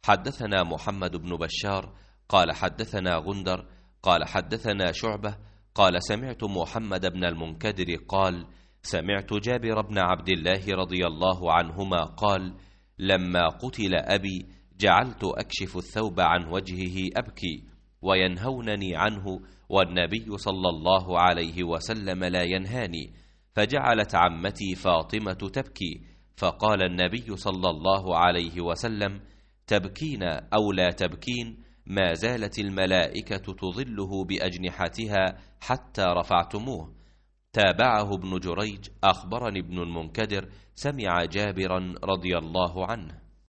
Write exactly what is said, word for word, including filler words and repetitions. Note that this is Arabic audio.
حدثنا محمد بن بشار قال حدثنا غندر قال حدثنا شعبة قال سمعت محمد بن المنكدر قال سمعت جابر بن عبد الله رضي الله عنهما قال لما قتل أبي جعلت أكشف الثوب عن وجهه أبكي وينهونني عنه والنبي صلى الله عليه وسلم لا ينهاني، فجعلت عمتي فاطمة تبكي، فقال النبي صلى الله عليه وسلم تبكين أو لا تبكين؟ ما زالت الملائكة تظله بأجنحتها حتى رفعتموه. تابعه ابن جريج أخبرني ابن المنكدر سمع جابرا رضي الله عنه.